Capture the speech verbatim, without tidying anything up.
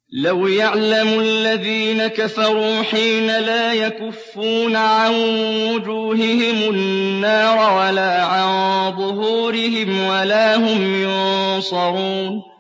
لَوْ يَعْلَمُ الَّذِينَ كَفَرُوا حِينَ لَا يَكُفُّونَ عَن وُجُوهِهِمُ النَّارَ وَلَا عَن ظُهُورِهِمْ وَلَا هُمْ يُنصَرُونَ